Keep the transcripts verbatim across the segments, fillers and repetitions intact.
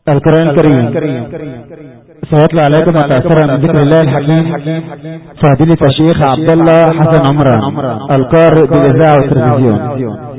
القرآن الكريم سيطلع عليكم متأثرا من ذكر الله الحكيم فضيلة الشيخ عبد الله حسن عمران القارئ بالإذاعة والتلفزيون.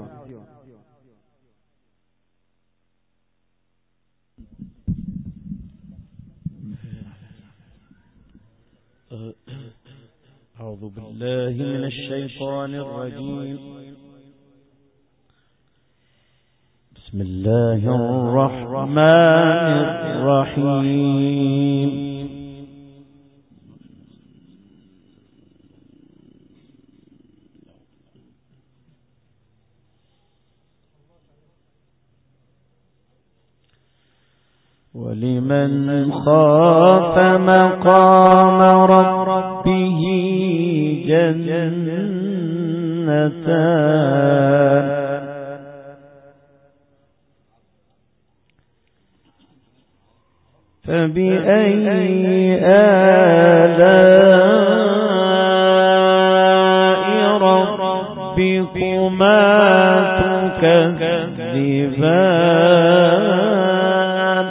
أعوذ بالله من الشيطان الرجيم. بسم الله الرحمن الرحيم. ولمن خاف مقام ربه جنتان فبأي آلاء ربكما تكذبان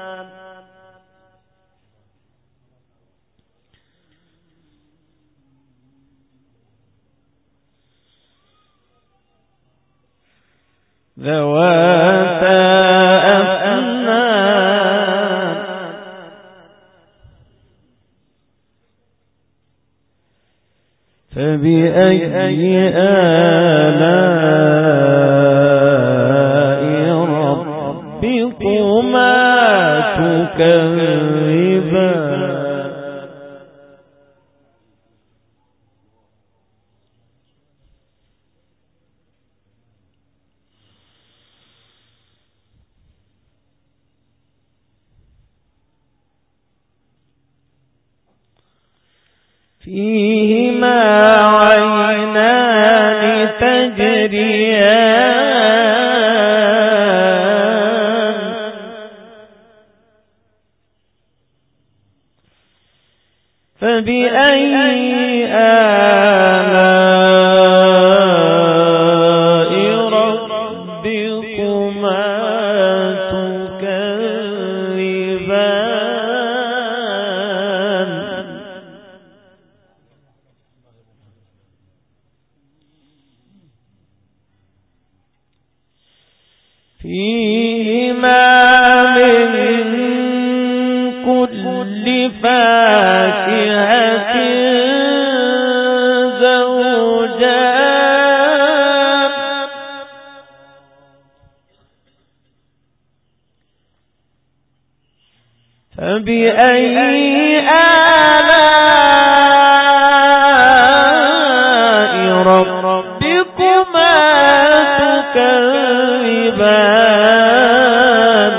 ذواتا أفنان فبأي آلاء ربكما تكذبان فيهما عينان تجريان فبأي آلاء ربكما تكذبان فيهما من كل فاكهة زوجان فبأي آلاء ربكما تكذبان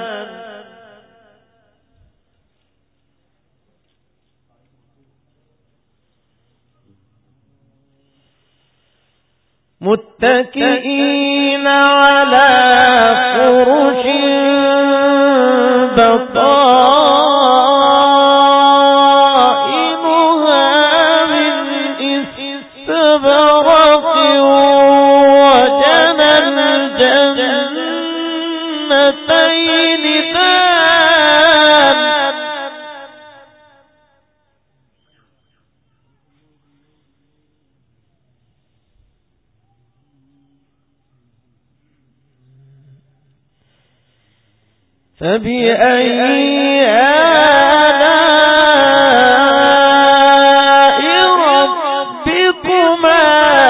متكئين على فرش بطائنها من استبرق وجنى الجنتين دان فبأي آلاء ربكما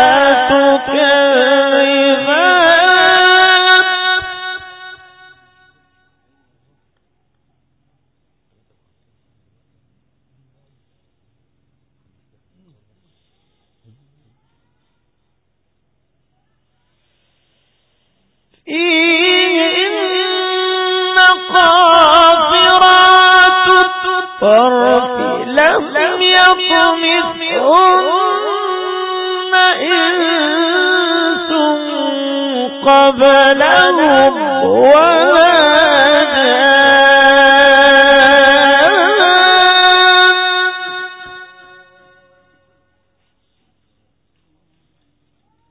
تكذبان إن قاصرات الطرف لم يطمثهن إنس قبلهم ولا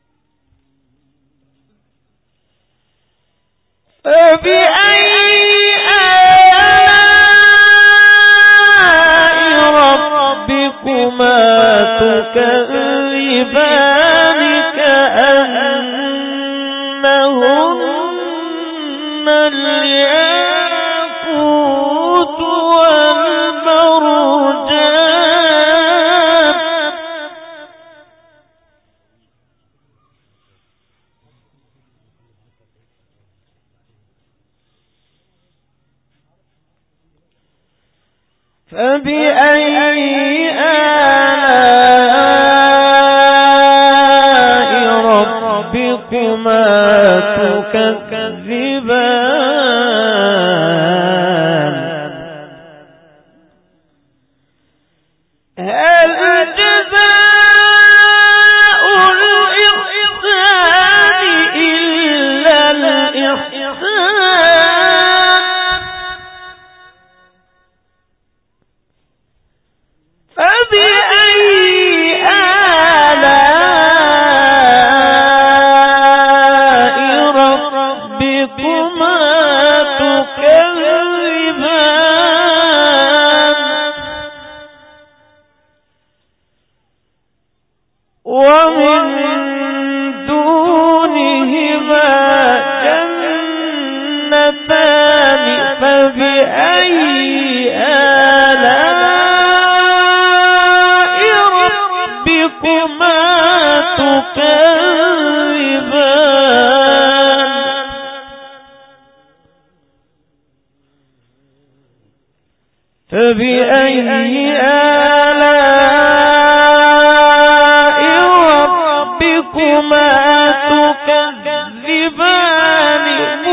فبأي تكذبان كأنهن الياقوت والمرجان فبأي آلاء ربكما تكذبان هل جزاء الإحسان إلا الإحسان فبأي آلاء ربكما تكذبان ومن دونهما جنتان فبأي آلاء ربكما تكذبان فبأي آلاء ربكما تكذبان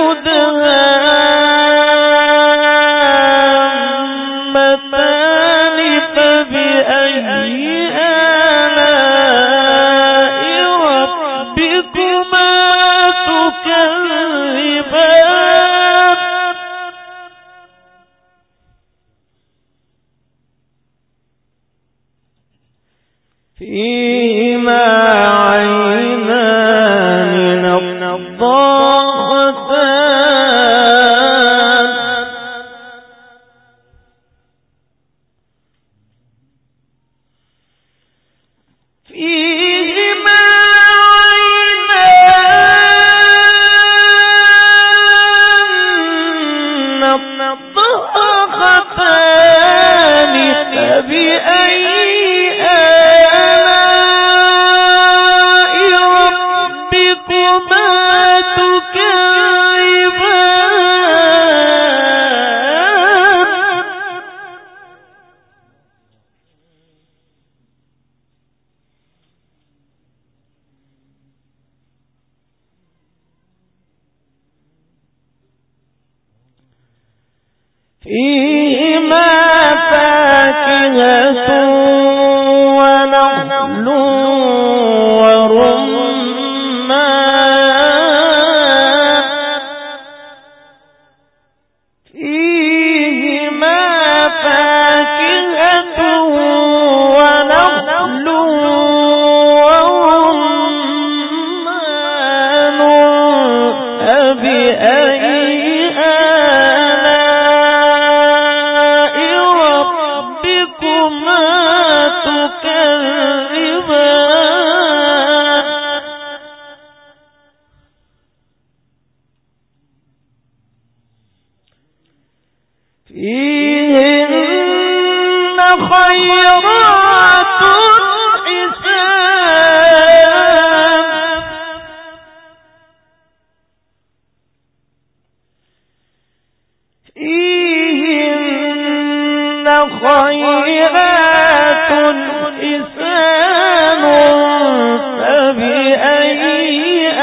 مدهامتان فبأي آلاء ربكما تكذبان فيهما عينان نضاختان فيهما عينان نضاختان فبأي فيهما فاكهة ونخل ورمان فيهما فاكهة ونخل ورمان فبأي فيهن خيرات حسان فيهن خيرات حسان فبأي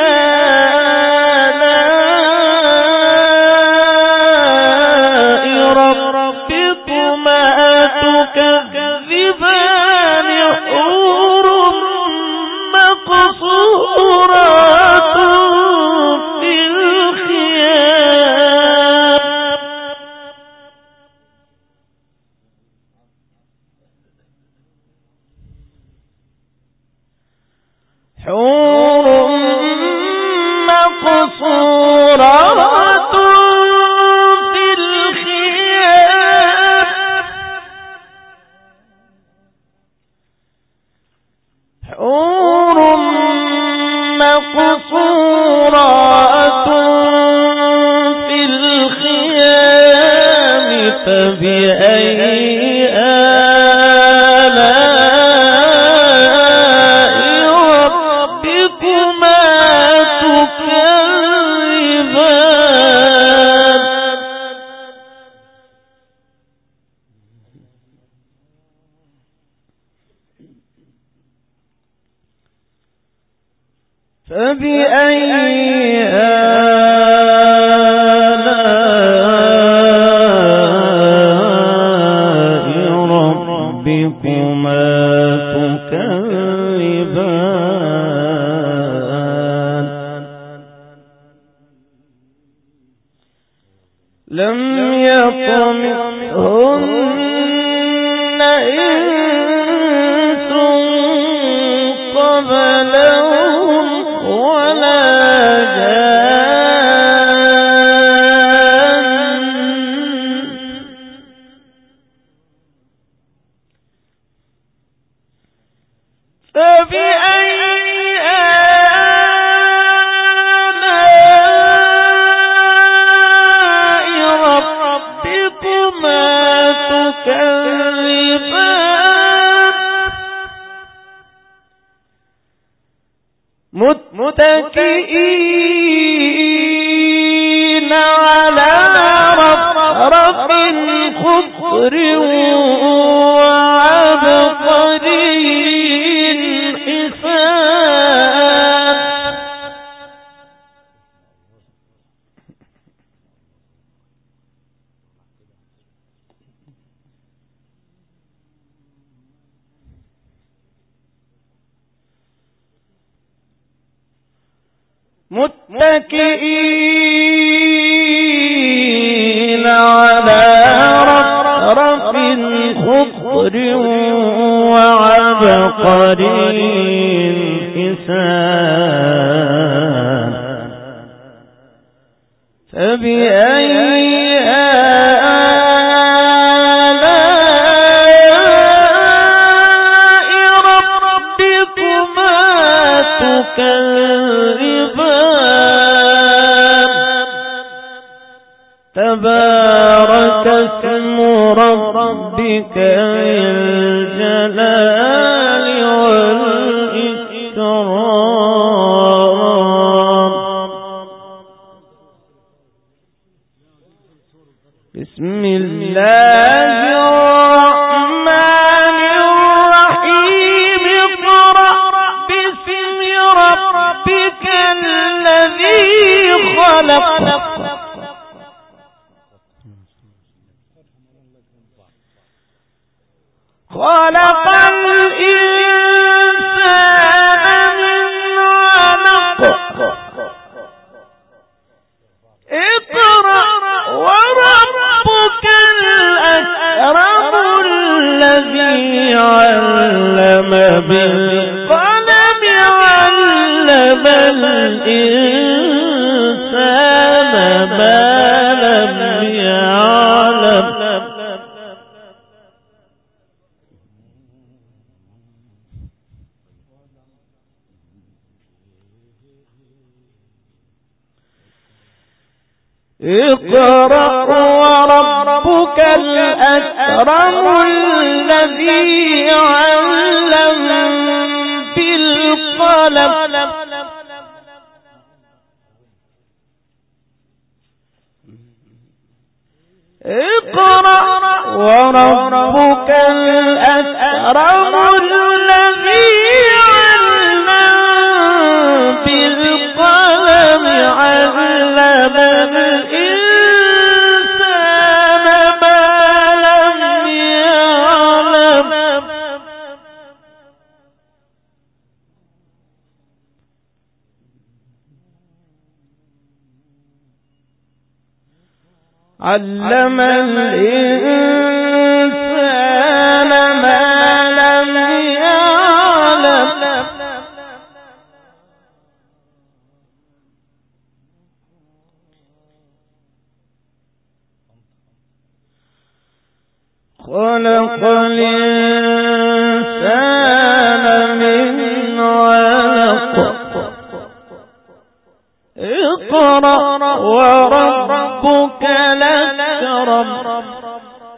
تكذبان حور مقصورات في الخيام فبأي آلاء ربكما تكذبان فبأي آلاء ربكما تكذبان لم يطمثهن إنس قبلهم ولا جان فبأي آلاء ربكما تكذبان متكئين على رفرف خضر وعبقري حسان متكئين على رفرف خضر وعبقري حسان فبأي آلاء ربكما تكذبان تبارك اسم ربك ذي الجلال والإكرام بسم الله الرحمن الرحيم اقرأ باسم ربك الذي خلق خلق الإنسان من علق اقرأ وربك الأكرم الذي علم بالقلم علم الإنسان ما لم يعلم اقرأ وربك الأكرم الذي علم بالقلم اقرأ وربك الأكرم الذي علم بالقلم علم الإنسان ما لم يعلم علم الإنسان ما لم يعلم خلق الإنسان من علق اقرأ وربك الأكرم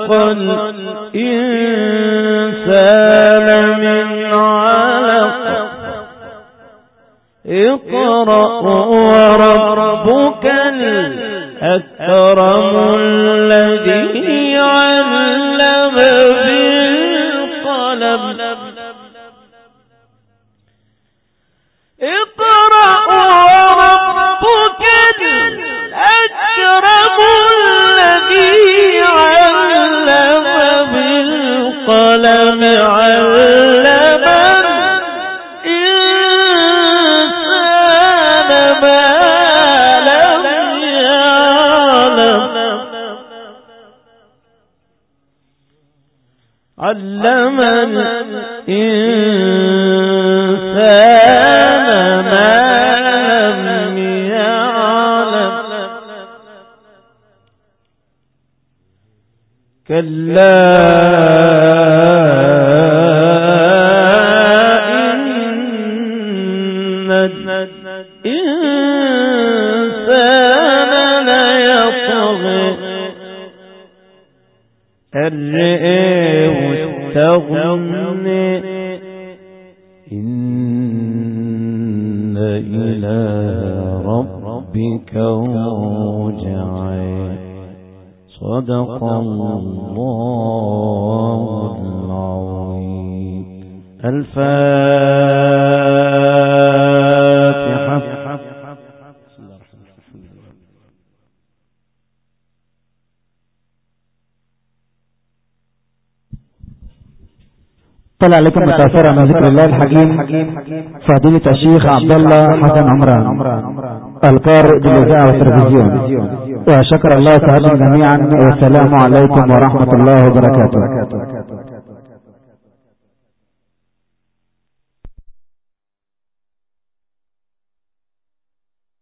خلق الإنسان من علق اقرأ وربك الأكرم الذي علم بالقلم اقرأ وربك الأكرم الذي علم بالقلم علم الإنسان ما لم يعلم علم الإنسان ما لم يعلم كلا إن الإنسان ليطغى أن رآه استغنى إن إلى ربك رجعا صدق الله العظيم. الفاتحة. طلع لكم متأثرة من ذكر الله الحكيم فضيلة الشيخ عبد الله حسن عمران القارئ بالإذاعة والتلفزيون. وشكر الله تعالى جميعا، والسلام عليكم ورحمة الله وبركاته.